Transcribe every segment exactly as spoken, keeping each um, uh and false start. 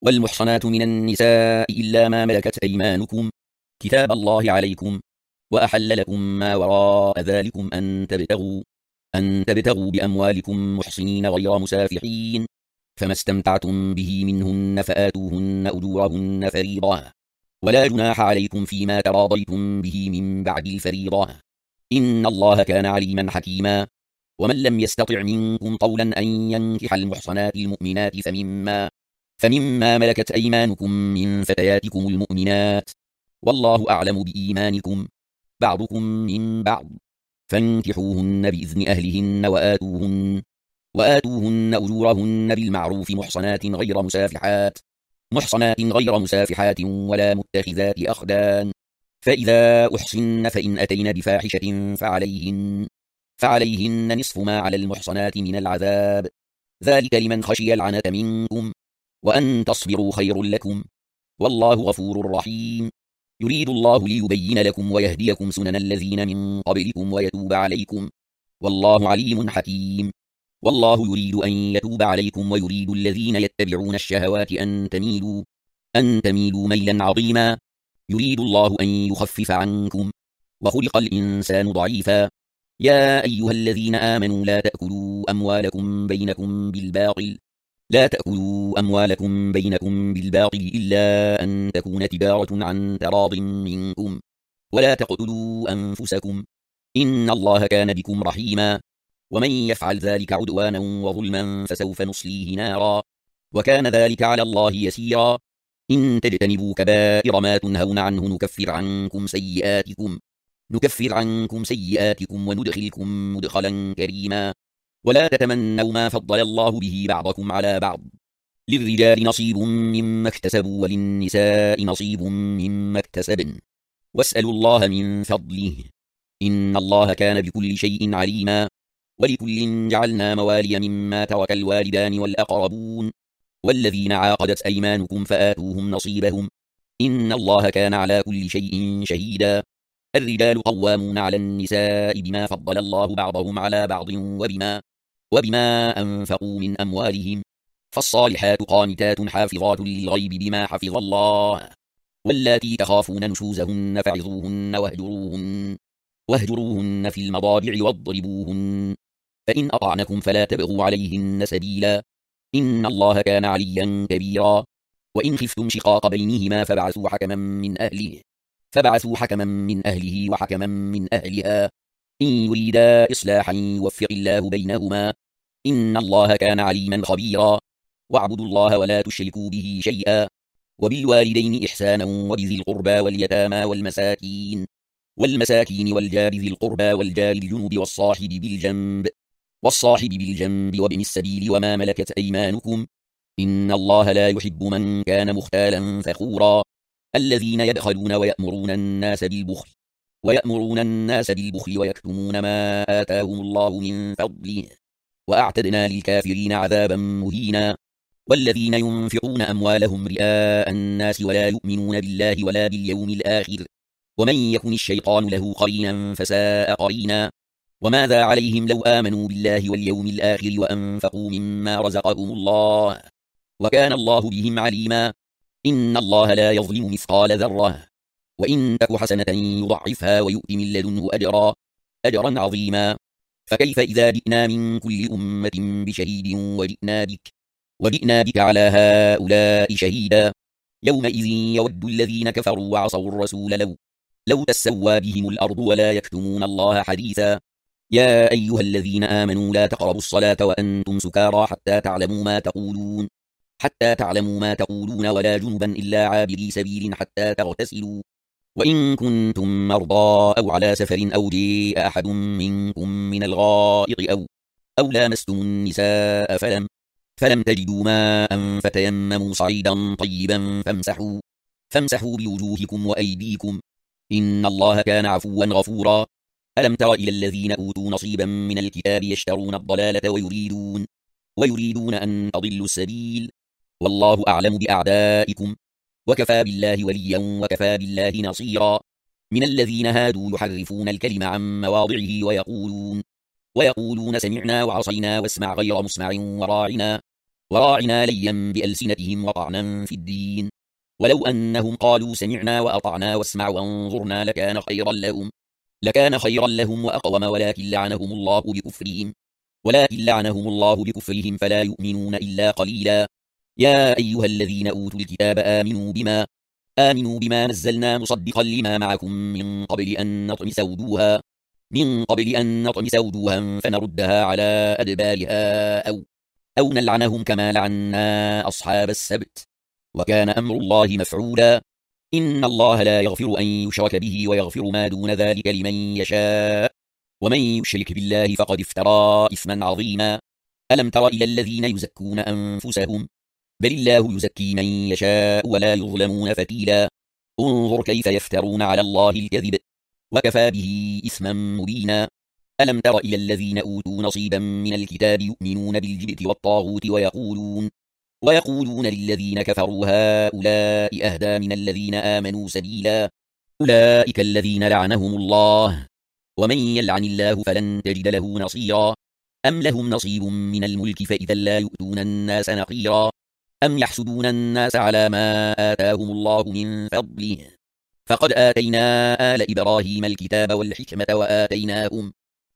والمحصنات من النساء إلا ما ملكت أيمانكم كتاب الله عليكم، وأحل لكم ما وراء ذلكم أن تبتغوا أن تبتغوا بأموالكم محصنين غير مسافحين، فما استمتعتم به منهن فآتوهن أجورهن فريضة، ولا جناح عليكم فيما تراضيتم به من بعد الفريضة، إن الله كان عليما حكيما. ومن لم يستطع منكم قولا أن ينكح المحصنات المؤمنات فمما فمما ملكت أيمانكم من فتياتكم المؤمنات، والله أعلم بإيمانكم بعضكم من بعض، فانكحوهن بإذن أهلهن وآتوهن وآتوهن أجورهن بالمعروف محصنات غير مسافحات محصنات غير مسافحات ولا متخذات أخدان، فإذا أحصن فإن أتين بفاحشة فعليهن فعليهن نصف ما على المحصنات من العذاب، ذلك لمن خشي العنة منكم، وأن تصبروا خير لكم، والله غفور رحيم. يريد الله ليبين لكم ويهديكم سنن الذين من قبلكم ويتوب عليكم، والله عليم حكيم. والله يريد أن يتوب عليكم ويريد الذين يتبعون الشهوات أن تميلوا أن تميلوا ميلا عظيما. يريد الله أن يخفف عنكم، وخلق الإنسان ضعيفا. يا أيها الذين آمنوا لا تأكلوا أموالكم بينكم بالباطل لا تأكلوا أموالكم بينكم بالباطل إلا أن تكون تجارة عن تراض منكم، ولا تقتلوا أنفسكم، إن الله كان بكم رحيما. ومن يفعل ذلك عدوانا وظلما فسوف نصليه نارا، وكان ذلك على الله يسيرا. إن تجتنبوا كبائر ما تنهون عنه نكفر عنكم سيئاتكم نكفر عنكم سيئاتكم وندخلكم مدخلا كريما. ولا تتمنوا ما فضل الله به بعضكم على بعض، للرجال نصيب مما اكتسبوا وللنساء نصيب مما اكتسبن، واسألوا الله من فضله، إن الله كان بكل شيء عليما. ولكل جعلنا موالي مما ترك الوالدان والأقربون والذين عاقدت أيمانكم فآتوهم نصيبهم، إن الله كان على كل شيء شهيدا. الرجال قوامون على النساء بما فضل الله بعضهم على بعض وبما وبما أنفقوا من أموالهم، فالصالحات قانتات حافظات للغيب بما حفظ الله، واللاتي تخافون نشوزهن فعظوهن واهجروهن واهجروهن في المضاجع واضربوهن، فإن أطعنكم فلا تبغوا عليهن سبيلا، إن الله كان عليا كبيرا. وإن خفتم شقاق بينهما فابعثوا حكما من أهله فابعثوا حكما من أهله وحكما من أهلها، إن يريدا إصلاحا يوفق الله بينهما، إن الله كان عليما خبيرا. واعبدوا الله ولا تشركوا به شيئا، وبالوالدين إحسانا وبذي القربى واليتامى والمساكين والمساكين والجار ذي القربى والجار الجنوب والصاحب بالجنب والصاحب بالجنب وابن السبيل وما ملكت أيمانكم، إن الله لا يحب من كان مختالا فخورا. الذين يبخلون ويأمرون الناس بالبخل ويأمرون الناس بالبخل ويكتمون ما آتاهم الله من فضله، وأعتدنا للكافرين عذابا مهينا. والذين ينفقون أموالهم رئاء الناس ولا يؤمنون بالله ولا باليوم الآخر، ومن يكن الشيطان له قرينا فساء قرينا. وماذا عليهم لو آمنوا بالله واليوم الآخر وأنفقوا مما رزقهم الله، وكان الله بهم عليما. إن الله لا يظلم مثقال ذرة، وإن تك حسنة يضعفها ويؤت من لدنه أجرا أجرا عظيما. فكيف إذا جئنا من كل أمة بشهيد وجئنا بك وجئنا بك على هؤلاء شهيدا، يومئذ يود الذين كفروا وعصوا الرسول لو لو تسوى بهم الأرض ولا يكتمون الله حديثا. يا أيها الذين آمنوا لا تقربوا الصلاة وأنتم سكارى حتى تعلموا ما تقولون حتى تعلموا ما تقولون ولا جنبا إلا عابري سبيل حتى تغتسلوا، وإن كنتم مرضى أو على سفر أو جاء أحد منكم من الغائط أو أو لامستم النساء فلم فلم تجدوا ماء فتيمموا صعيدا طيبا فامسحوا فامسحوا بوجوهكم وأيديكم، إن الله كان عفوا غفورا. ألم تر إلى الذين أوتوا نصيبا من الكتاب يشترون الضلالة ويريدون ويريدون أن تضلوا السبيل، والله أعلم بأعدائكم، وكفى بالله وليا وكفى بالله نصيرا. من الذين هادوا يحرفون الكلم عن مواضعه ويقولون ويقولون سمعنا وعصينا واسمع غير مسمع وراعنا وراعنا ليا بألسنتهم وطعنا في الدين. ولو أنهم قالوا سمعنا وأطعنا واسمع وانظرنا لكان خيرا لهم لكان خيرا لهم وأقوم، ولكن لعنهم الله بكفرهم ولكن لعنهم الله بكفرهم فلا يؤمنون إلا قليلا. يا أيها الذين أوتوا الكتاب آمنوا بما آمنوا بما نزلنا مصدقا لما معكم من قبل أن نطمس وجوها من قبل أن نطمس وجوها فنردها على أدبارها أو أو نلعنهم كما لعنا أصحاب السبت، وكان أمر الله مفعولا. إن الله لا يغفر أن يشرك به ويغفر ما دون ذلك لمن يشاء، ومن يشرك بالله فقد افترى إثما عظيما. ألم تر إلى الذين يزكون أنفسهم؟ بل الله يزكي من يشاء ولا يظلمون فتيلا. انظر كيف يفترون على الله الكذب وكفى به إثما مبينا. ألم تر إلى الذين أوتوا نصيبا من الكتاب يؤمنون بالجبت والطاغوت ويقولون ويقولون للذين كفروا هؤلاء أهدى من الذين آمنوا سبيلا. أولئك الذين لعنهم الله، ومن يلعن الله فلن تجد له نصيرا. أم لهم نصيب من الملك فإذا لا يؤتون الناس نقيرا. أم يحسدون الناس على ما آتاهم الله من فضله، فقد آتينا آل إبراهيم الكتاب والحكمة وآتيناهم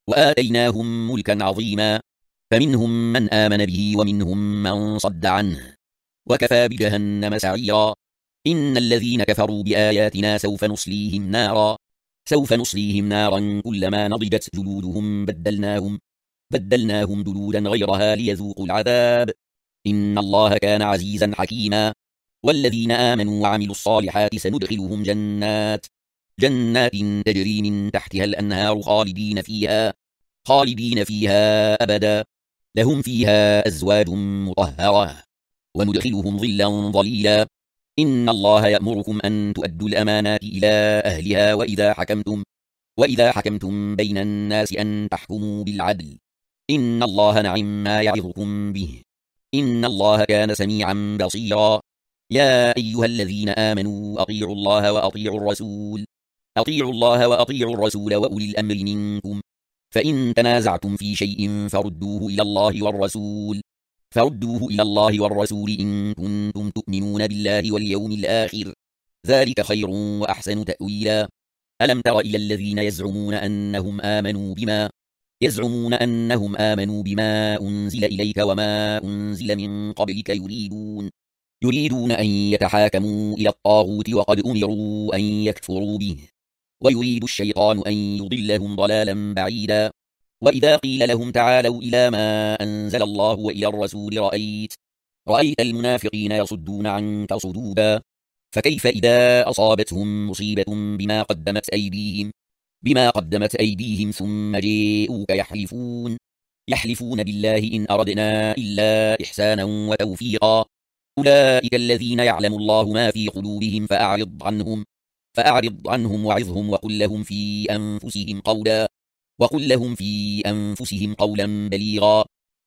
وآتيناهم ملكا عظيما. فمنهم من آمن به ومنهم من صد عنه، وكفى بجهنم سعيرا. إن الذين كفروا بآياتنا سوف نصليهم نارا سوف نصليهم نارا كلما نضجت جلودهم بدلناهم بدلناهم جلودا غيرها ليذوقوا العذاب. إن الله كان عزيزا حكيما. والذين آمنوا وعملوا الصالحات سندخلهم جنات جنات تجري من تحتها الأنهار خالدين فيها خالدين فيها أبدا، لهم فيها أزواج مطهرة، وندخلهم ظلا ظليلا. إن الله يأمركم أن تؤدوا الأمانات إلى أهلها وإذا حكمتم وإذا حكمتم بين الناس أن تحكموا بالعدل. إن الله نعم ما يعظكم به، إن الله كان سميعا بصيرا. يا أيها الذين آمنوا أطيعوا الله وأطيعوا الرسول أطيعوا الله وأطيعوا الرسول وأولي الأمر منكم، فإن تنازعتم في شيء فردوه إلى الله والرسول فردوه إلى الله والرسول إن كنتم تؤمنون بالله واليوم الآخر، ذلك خير وأحسن تأويلا. ألم تر إلى الذين يزعمون أنهم آمنوا بما يزعمون أنهم آمنوا بما أنزل إليك وما أنزل من قبلك يريدون يريدون أن يتحاكموا إلى الطاغوت وقد أمروا أن يكفروا به، ويريد الشيطان أن يضلهم ضلالا بعيدا. وإذا قيل لهم تعالوا إلى ما أنزل الله وإلى الرسول رأيت رأيت المنافقين يصدون عنك صدودا. فكيف إذا أصابتهم مصيبة بما قدمت أيديهم بما قدمت أيديهم ثم جاءوك يحلفون يحلفون بالله إن أردنا إلا إحسانا وتوفيقا. أولئك الذين يعلم الله ما في قلوبهم فأعرض عنهم فأعرض عنهم وعظهم وقل لهم في أنفسهم قولا وقل لهم في أنفسهم قولا بليغا.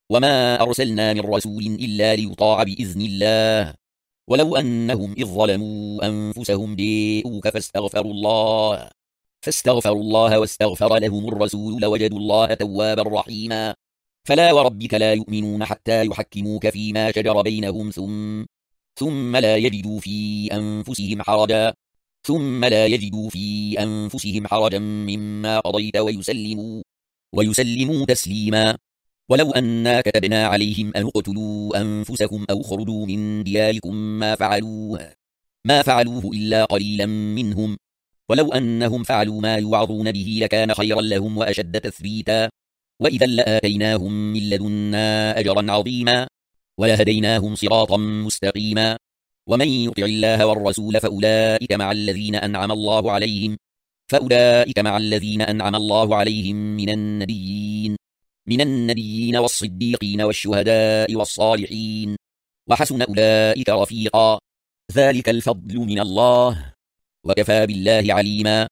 وما أرسلنا من رسول إلا ليطاع بإذن الله، ولو أنهم إذ ظلموا أنفسهم جاءوك فاستغفروا الله فاستغفروا الله واستغفر لهم الرسول لوجدوا الله توابا رحيما. فلا وربك لا يؤمنون حتى يحكموك فيما شجر بينهم ثم ثم لا يجدوا في أنفسهم حرجا ثم لا يجدوا في أنفسهم حرجا مما قضيت ويسلموا ويسلموا تسليما. ولو أنا كتبنا عليهم أن اقتلوا أنفسكم أو خرجوا من دياركم ما فعلوه ما فعلوه إلا قليلا منهم، ولو أنهم فعلوا ما يوعظون به لكان خيرا لهم وأشد تثبيتا، وإذا لآتيناهم من لدنا أجرا عظيما ولهديناهم صراطا مستقيما. ومن يطع الله والرسول فأولئك مع الذين أنعم الله عليهم فأولئك مع الذين أنعم الله عليهم من النبيين من النبيين والصديقين والشهداء والصالحين، وحسن أولئك رفيقا. ذلك الفضل من الله، وكفى بالله عليما.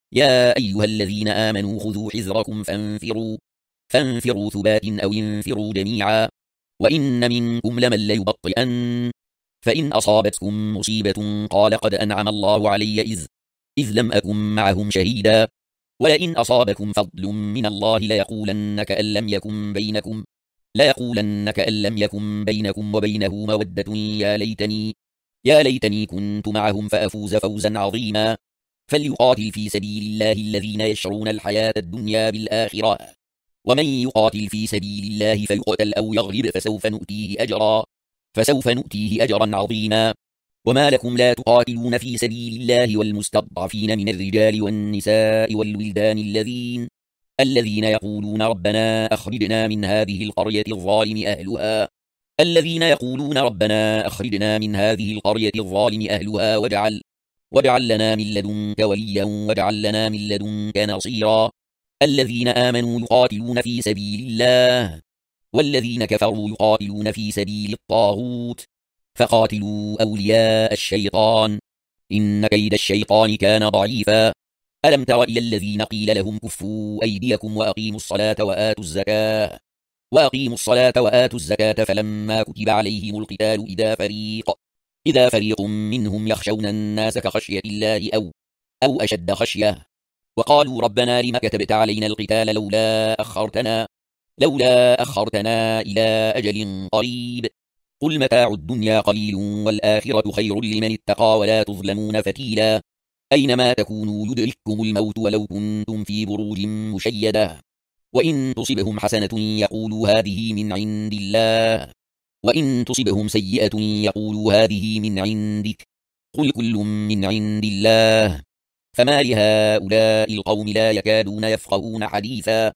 يا أيها الذين آمنوا خذوا حذركم فانفروا فانفروا ثبات أو انفروا جميعا. وإن منكم لمن ليبطئن فإن أصابتكم مصيبة قال قد أنعم الله علي إذ إذ لم أكن معهم شهيدا، ولئن أصابكم فضل من الله ليقولن كأن لم يكن بينكم ليقولن كأن لم يكن بينكم وبينه مودة يا ليتني يا ليتني كنت معهم فأفوز فوزا عظيما. فليقاتل في سبيل الله الذين يشرون الحياة الدنيا بالآخرة، ومن يقاتل في سبيل الله فيقتل أو يغلب فسوف نؤتيه أجرا فسوف نؤتيه أجرا عظيما. وما لكم لا تقاتلون في سبيل الله والمستضعفين من الرجال والنساء والولدان الذين الذين يقولون ربنا أخرجنا من هذه القرية الظالم أهلها الذين يقولون ربنا أخرجنا من هذه القرية الظالم أهلها واجعل واجعل لنا من لدنك وليا واجعل لنا من لدنك نصيرا. الذين آمنوا يقاتلون في سبيل الله والذين كفروا يقاتلون في سبيل الطاغوت فقاتلوا أولياء الشيطان إن كيد الشيطان كان ضعيفا. ألم تر إلى الذين قيل لهم كفوا أيديكم وأقيموا الصلاة وآتوا الزكاة وأقيموا الصلاة وآتوا الزكاة فلما كتب عليهم القتال إذا فريق إذا فريق منهم يخشون الناس كخشية الله أو أو أشد خشية وقالوا ربنا لم كتبت علينا القتال لولا أخرتنا لولا أخرتنا إلى أجل قريب قل متاع الدنيا قليل والآخرة خير لمن اتقى ولا تظلمون فتيلا. أينما تكونوا يدرككم الموت ولو كنتم في بروج مشيدة وإن تصبهم حسنة يقولوا هذه من عند الله وإن تصبهم سيئة يقولوا هذه من عندك قل كل من عند الله. فما لهؤلاء القوم لا يكادون يفقهون حديثا.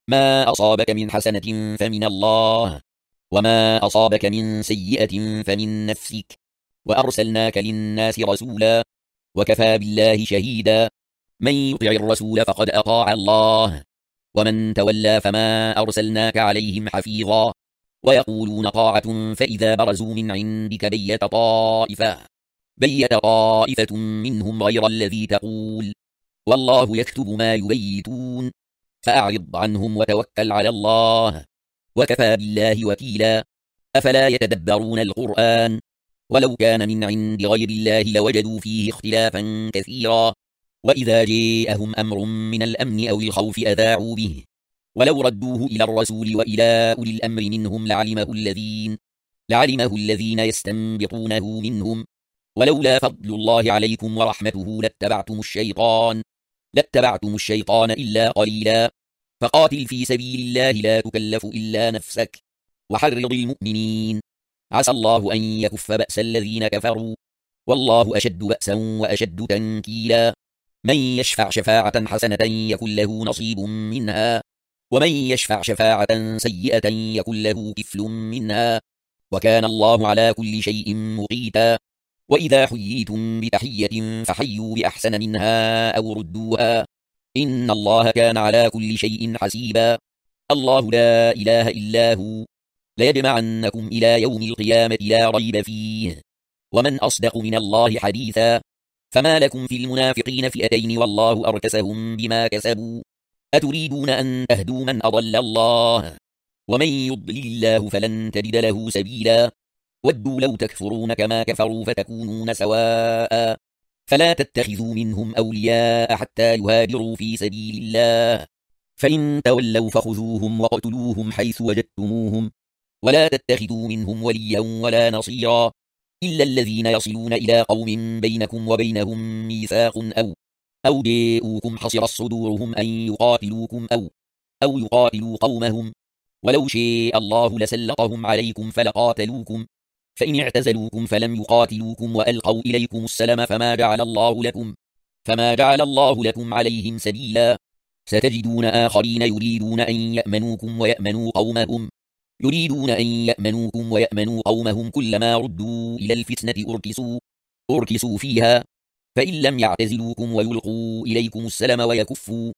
ما أصابك من حسنة فمن الله وما أصابك من سيئة فمن نفسك وأرسلناك للناس رسولا وكفى بالله شهيدا. من يطع الرسول فقد أطاع الله ومن تولى فما أرسلناك عليهم حفيظا. ويقولون طاعة فإذا برزوا من عندك بيت طائفة بيت طائفة منهم غير الذي تقول والله يكتب ما يبيتون فأعرض عنهم وتوكل على الله وكفى بالله وكيلا. أفلا يتدبرون القرآن ولو كان من عند غير الله لوجدوا فيه اختلافا كثيرا. وإذا جاءهم أمر من الأمن أو الخوف أذاعوا به ولو ردوه إلى الرسول وإلى أولي الأمر منهم لعلمه الذين لعلمه الذين يستنبطونه منهم ولولا فضل الله عليكم ورحمته لاتبعتم الشيطان لاتبعتم الشيطان إلا قليلا. فقاتل في سبيل الله لا تكلف إلا نفسك وحرض المؤمنين عسى الله أن يكف بأس الذين كفروا والله أشد بأسا وأشد تنكيلا. من يشفع شفاعة حسنة يكن له نصيب منها ومن يشفع شفاعة سيئة يكن له كفل منها وكان الله على كل شيء مقيتا. وإذا حييتم بتحية فحيوا بأحسن منها أو ردوها إن الله كان على كل شيء حسيبا. الله لا إله إلا هو ليجمعنكم إلى يوم القيامة لا ريب فيه ومن أصدق من الله حديثا. فما لكم في المنافقين فئتين والله أركسهم بما كسبوا أتريدون أن تهدوا من أضل الله ومن يضلل الله فلن تجد له سبيلا. ودوا لو تكفرون كما كفروا فتكونون سواء فلا تتخذوا منهم أولياء حتى يهاجروا في سبيل الله فإن تولوا فخذوهم وقتلوهم حيث وجدتموهم ولا تتخذوا منهم وليا ولا نصيرا إلا الذين يصلون إلى قوم بينكم وبينهم ميثاق أو أو جاءوكم حصرت صدورهم أن يقاتلوكم أو أو يقاتلوا قومهم ولو شاء الله لسلطهم عليكم فلقاتلوكم فإن اعتزلوكم فلم يقاتلوكم وألقوا إليكم السلم فما جعل الله لكم فما جعل الله لكم عليهم سبيلا. ستجدون آخرين يريدون أن يأمنوكم ويأمنوا قومهم يريدون أن يأمنوكم ويأمنوا قومهم كلما ردوا إلى الفتنة أركسوا أركسوا فيها فإن لم يعتزلوكم ويلقوا إليكم السلم ويكفوا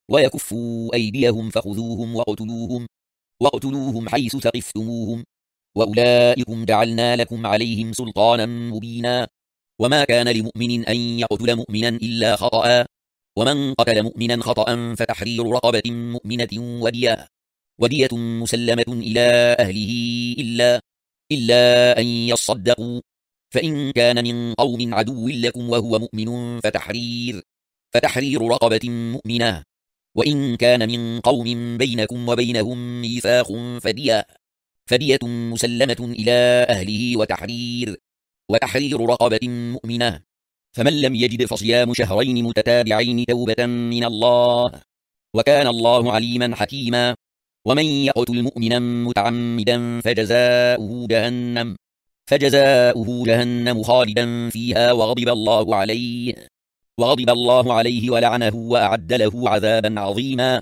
ويكفوا أيديهم فخذوهم وقتلوهم وقتلوهم حيث ثقفتموهم وأولئكم جعلنا لكم عليهم سلطانا مبينا. وما كان لمؤمن أن يقتل مؤمنا إلا خطأ ومن قتل مؤمنا خطأ فتحرير رقبة مؤمنة ودية ودية مسلمة إلى أهله إلا إلا أن يصدقوا فإن كان من قوم عدو لكم وهو مؤمن فتحرير فتحرير رقبة مؤمنة وإن كان من قوم بينكم وبينهم ميثاق فدية فدية مسلمة إلى أهله وتحرير وتحرير رقبة مؤمنة، فمن لم يجد فصيام شهرين متتابعين توبة من الله، وكان الله عليما حكيما. ومن يقتل مؤمنا متعمدا فجزاؤه جهنم فجزاؤه جهنم خالدا فيها وغضب الله عليه وغضب الله عليه ولعنه وأعد له عذابا عظيما.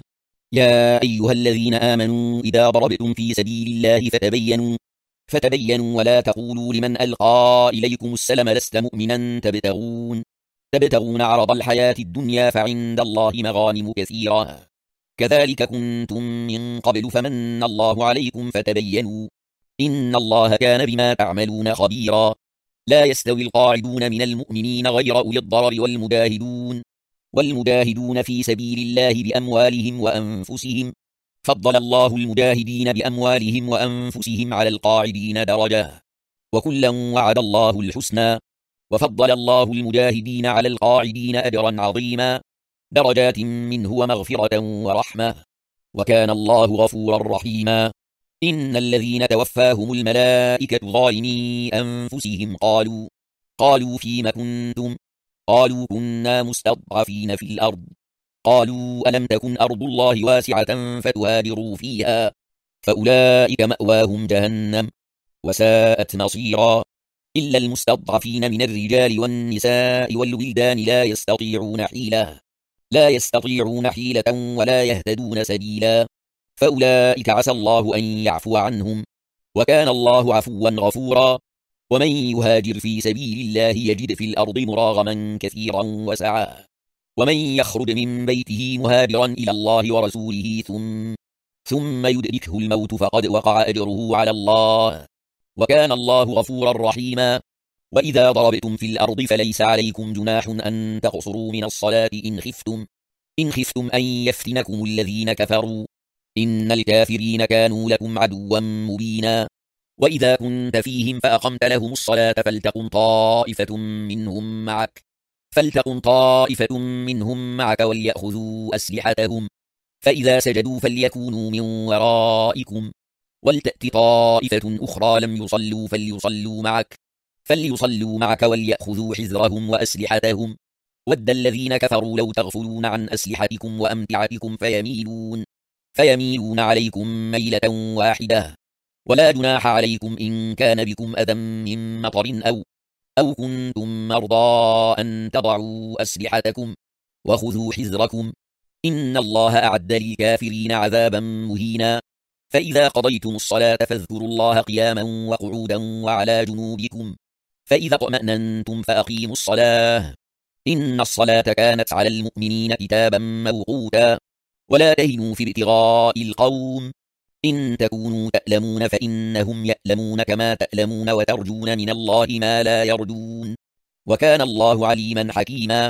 يا أيها الذين آمنوا إذا ضربتم في سبيل الله فتبينوا فتبينوا ولا تقولوا لمن ألقى إليكم السلم لست مؤمنا تبتغون تبتغون عرض الحياة الدنيا فعند الله مغانم كثيرة كذلك كنتم من قبل فمن الله عليكم فتبينوا إن الله كان بما تعملون خبيرا. لا يستوي القاعدون من المؤمنين غير أولي الضرر والمجاهدون والمجاهدون في سبيل الله بأموالهم وأنفسهم، فضل الله المجاهدين بأموالهم وأنفسهم على القاعدين درجة، وكلا وعد الله الحسنى، وفضل الله المجاهدين على القاعدين أجرا عظيما، درجات منه ومغفرة ورحمة، وكان الله غفورا رحيما. إن الذين توفاهم الملائكة ظالمي أنفسهم قالوا قالوا فيم كنتم قالوا كنا مستضعفين في الأرض قالوا ألم تكن أرض الله واسعة فتهاجروا فيها فأولئك مأواهم جهنم وساءت مصيرا. إلا المستضعفين من الرجال والنساء والولدان لا يستطيعون حيلة لا يستطيعون حيلة ولا يهتدون سبيلا، فأولئك عسى الله أن يعفو عنهم، وكان الله عفوا غفورا. ومن يهاجر في سبيل الله يجد في الأرض مراغما كثيرا وسعا، ومن يخرج من بيته مهاجرا إلى الله ورسوله ثم ثم يدركه الموت فقد وقع أجره على الله، وكان الله غفورا رحيما. وإذا ضربتم في الأرض فليس عليكم جناح أن تقصروا من الصلاة إن خفتم إن خفتم أن يفتنكم الذين كفروا إن الكافرين كانوا لكم عدوا مبينا. وإذا كنت فيهم فأقمت لهم الصلاة فلتقم طائفة منهم معك فلتقم طائفة منهم معك وليأخذوا أسلحتهم، فإذا سجدوا فليكونوا من ورائكم ولتأت طائفة أخرى لم يصلوا فليصلوا معك فليصلوا معك وليأخذوا حذرهم وأسلحتهم، ود الذين كفروا لو تغفلون عن أسلحتكم وأمتعتكم فيميلون فيميلون عليكم ميلة واحدة. ولا جناح عليكم إن كان بكم أذى من مطر أو أو كنتم مرضى أن تضعوا أسلحتكم وخذوا حذركم إن الله أعد للكافرين عذابا مهينا. فإذا قضيتم الصلاة فاذكروا الله قياما وقعودا وعلى جنوبكم، فإذا اطمأننتم فأقيموا الصلاة إن الصلاة كانت على المؤمنين كتابا موقوتا. ولا تهنوا في ابتغاء القوم إن تكونوا تألمون فإنهم يألمون كما تألمون وترجون من الله ما لا يرجون، وكان الله عليما حكيما.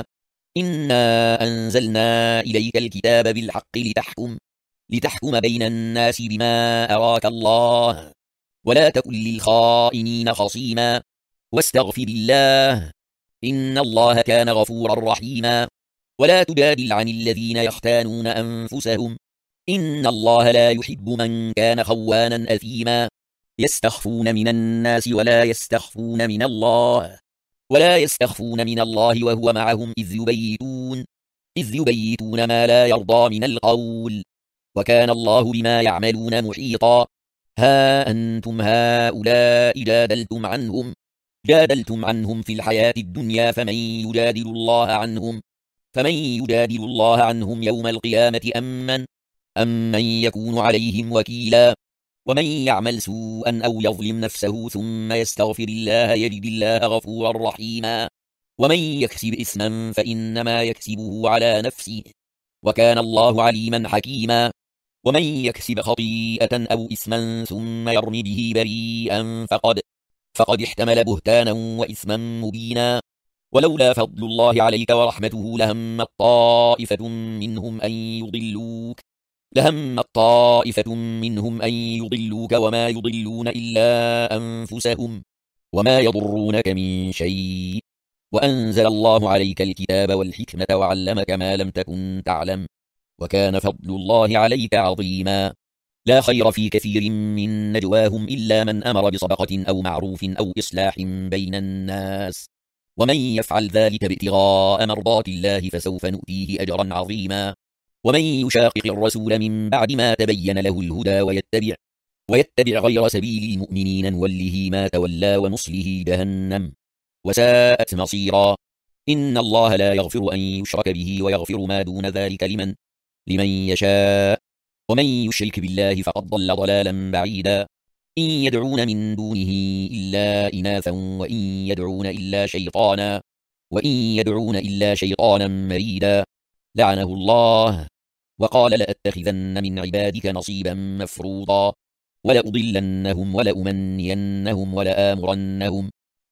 إنا أنزلنا إليك الكتاب بالحق لتحكم لتحكم بين الناس بما أراك الله، ولا تكن للخائنين خصيما، واستغفر الله إن الله كان غفورا رحيما. ولا تجادل عن الذين يختانون أنفسهم إن الله لا يحب من كان خوانا أثيما، يستخفون من الناس ولا يستخفون من الله ولا يستخفون من الله وهو معهم إذ يبيتون إذ يبيتون ما لا يرضى من القول، وكان الله بما يعملون محيطا. ها أنتم هؤلاء جادلتم عنهم جادلتم عنهم في الحياة الدنيا فمن يجادل الله عنهم فمن يجادل الله عنهم يوم القيامة أم من أمن يكون عليهم وكيلا. ومن يعمل سوءا أو يظلم نفسه ثم يستغفر الله يجد الله غفورا رحيما. ومن يكسب إثما فإنما يكسبه على نفسه، وكان الله عليما حكيما. ومن يكسب خطيئة أو إثما ثم يرم به بريئا فقد فقد احتمل بهتانا وإثما مبينا. ولولا فضل الله عليك ورحمته لهم طائفة منهم أن يضلوك لهم طائفة منهم أن يضلوك وما يضلون إلا أنفسهم وما يضرونك من شيء، وأنزل الله عليك الكتاب والحكمة وعلمك ما لم تكن تعلم، وكان فضل الله عليك عظيما. لا خير في كثير من نجواهم إلا من أمر بصدقة أو معروف أو إصلاح بين الناس، ومن يفعل ذلك ابتغاء مرضات الله فسوف نؤتيه أجرا عظيما. ومن يشاقق الرسول من بعد ما تبين له الهدى ويتبع, ويتبع غير سبيل المؤمنين نوله ما تولى ونصله جهنم وساءت مصيرا. إن الله لا يغفر أن يشرك به ويغفر ما دون ذلك لمن, لمن يشاء، ومن يشرك بالله فقد ضل ضلالا بعيدا. إن يدعون من دونه إلا إناثا وإن يدعون إلا شيطانا وإن يدعون إلا شيطانا مريدا لعنه الله وقال لأتخذن من عبادك نصيبا مفروضا ولأضلنهم ولأمنينهم ولآمرنهم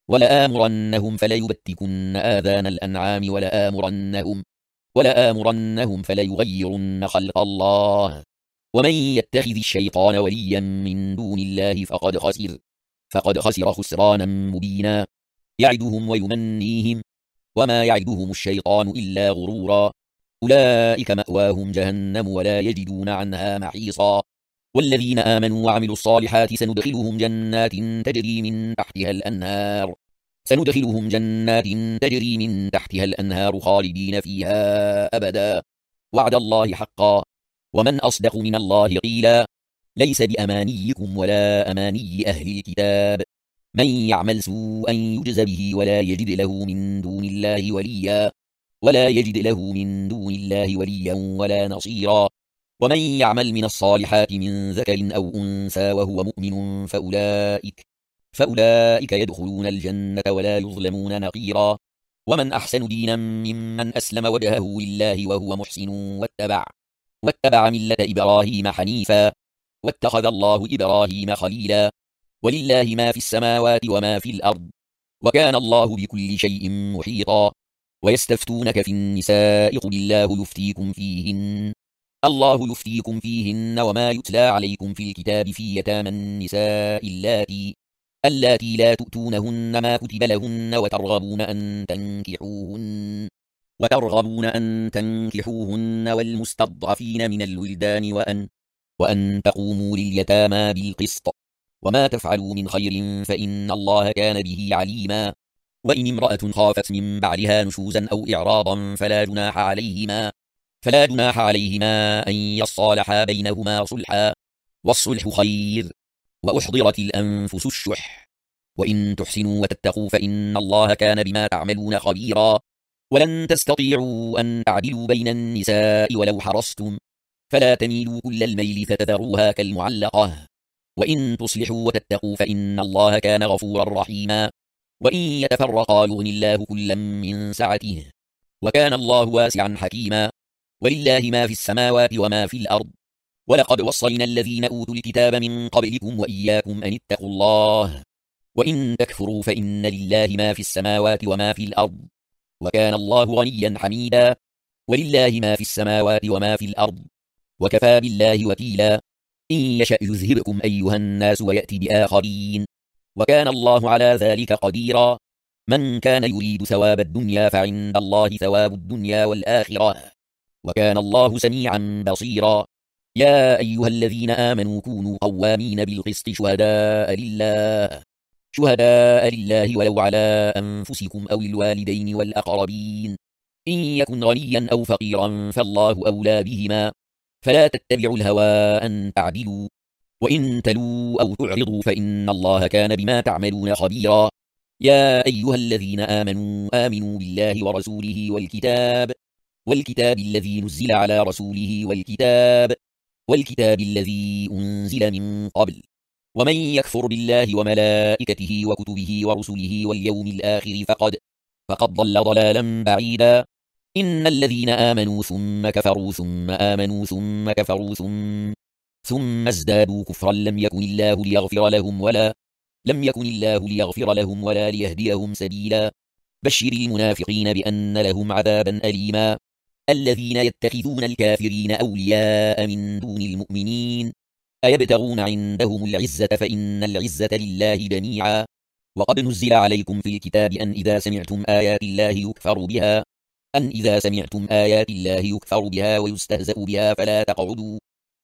ولآمرنهم فليبتكن آذان الأنعام ولآمرنهم ولآمرنهم فليغيرن خلق الله. ومن يتخذ الشيطان وليا من دون الله فقد خسر فقد خسر خسرانا مبينا. يعدهم ويمنيهم وما يعدهم الشيطان إلا غرورا. أولئك مأواهم جهنم ولا يجدون عنها محيصا. والذين آمنوا وعملوا الصالحات سندخلهم جنات تجري من تحتها الأنهار سندخلهم جنات تجري من تحتها الأنهار خالدين فيها أبدا وعد الله حقا ومن أصدق من الله قيلا. ليس بأمانيكم ولا أماني أهل الكتاب من يعمل سوءا يجز به ولا يجد له من دون الله وليا ولا يجد له من دون الله وليا ولا نصيرا. ومن يعمل من الصالحات من ذكر أو أنثى وهو مؤمن فأولئك فأولئك يدخلون الجنة ولا يظلمون نقيرا. ومن أحسن دينا ممن أسلم وجهه لله وهو محسن واتبع واتبع ملة إبراهيم حنيفا واتخذ الله إبراهيم خليلا. ولله ما في السماوات وما في الأرض وكان الله بكل شيء محيطا. ويستفتونك في النساء قل الله يفتيكم فيهن الله يفتيكم فيهن وما يتلى عليكم في الكتاب في يتامى النساء اللاتي اللاتي لا تؤتونهن ما كتب لهن وترغبون أن تنكحوهن وترغبون أن تنكحوهن والمستضعفين من الولدان وأن وأن تقوموا لليتامى بالقسط وما تفعلوا من خير فإن الله كان به عليما. وإن امرأة خافت من بعدها نشوزا أو إعراضا فلا جناح عليهما فلا جناح عليهما أن يصالحا بينهما صلحا والصلح خير وأحضرت الأنفس الشح وإن تحسنوا وتتقوا فإن الله كان بما تعملون خبيرا. ولن تستطيعوا أن تعدلوا بين النساء ولو حرصتم فلا تميلوا كل الميل فتذروها كالمعلقة وإن تصلحوا وتتقوا فإن الله كان غفورا رحيما. وإن يتفرقا يغني الله كلا من سعته وكان الله واسعا حكيما. ولله ما في السماوات وما في الأرض ولقد وصينا الذين أوتوا الكتاب من قبلكم وإياكم أن اتقوا الله وإن تكفروا فإن لله ما في السماوات وما في الأرض وكان الله غنيا حميدا. ولله ما في السماوات وما في الأرض وكفى بالله وكيلا. إن يشأ يذهبكم أيها الناس ويأتي بآخرين وكان الله على ذلك قديرا. من كان يريد ثواب الدنيا فعند الله ثواب الدنيا والآخرة وكان الله سميعا بصيرا. يا أيها الذين آمنوا كونوا قوامين بالقسط شهداء لله شهداء لله ولو على أنفسكم أو الوالدين والأقربين إن يكن غنيا أو فقيرا فالله أولى بهما فلا تتبعوا الهوى أن تعدلوا وإن تلوا أو تعرضوا فإن الله كان بما تعملون خبيرا. يا أيها الذين آمنوا آمنوا بالله ورسوله والكتاب والكتاب الذي نزل على رسوله والكتاب والكتاب الذي أنزل من قبل ومن يكفر بالله وملائكته وكتبه ورسله واليوم الآخر فقد فقد ضل ضلالا بعيدا. إن الذين آمنوا ثم كفروا ثم آمنوا ثم كفروا ثم ثم ازدادوا كفرا لم يكن الله ليغفر لهم ولا لم يكن الله ليغفر لهم ولا ليهديهم سبيلا. بشر المنافقين بأن لهم عذابا أليما. الذين يتخذون الكافرين أولياء من دون المؤمنين أيبتغون عندهم العزة فإن العزة لله جميعا. وقد نزل عليكم في الكتاب أن إذا سمعتم آيات الله يكفر بها أن إذا سمعتم آيات الله يكفر بها ويستهزأ بها فلا تقعدوا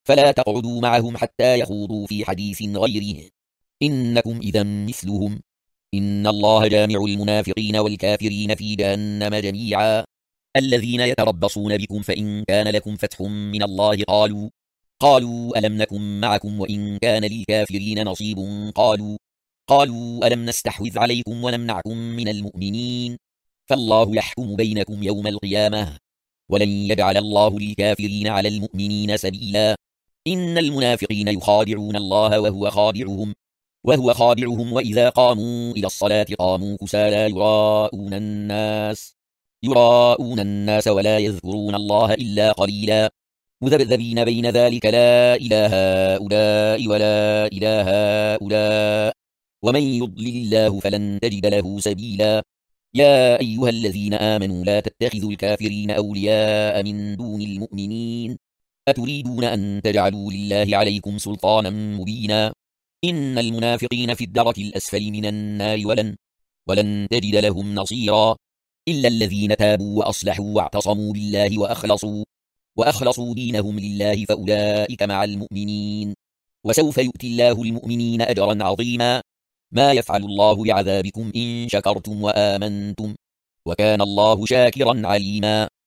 فلا تقعدوا معهم حتى يخوضوا في حديث غيره، إنكم إذا مثلهم، إن الله جامع المنافقين والكافرين في جهنم جميعا. الذين يتربصون بكم فإن كان لكم فتح من الله قالوا قالوا ألم نكن معكم وإن كان للكافرين نصيب قالوا قالوا ألم نستحوذ عليكم ونمنعكم من المؤمنين، فالله يحكم بينكم يوم القيامة، ولن يجعل الله للكافرين على المؤمنين سبيلا. إن المنافقين يخادعون الله وهو خادعهم وهو خادعهم وإذا قاموا إلى الصلاة قاموا كسالى يراءون الناس يراءون الناس ولا يذكرون الله إلا قليلا، مذبذبين بين ذلك لا إله هؤلاء ولا إله هؤلاء، ومن يضلل الله فلن تجد له سبيلا. يا أيها الذين آمنوا لا تتخذوا الكافرين أولياء من دون المؤمنين، أتريدون أن تجعلوا لله عليكم سلطانا مبينا، إن المنافقين في الدرك الأسفل من النار ولن ولن تجد لهم نصيرا، إلا الذين تابوا وأصلحوا واعتصموا بالله وأخلصوا وأخلصوا دينهم لله فأولئك مع المؤمنين، وسوف يؤتي الله المؤمنين أجرا عظيما. ما يفعل الله بعذابكم إن شكرتم وآمنتم، وكان الله شاكرا عليما.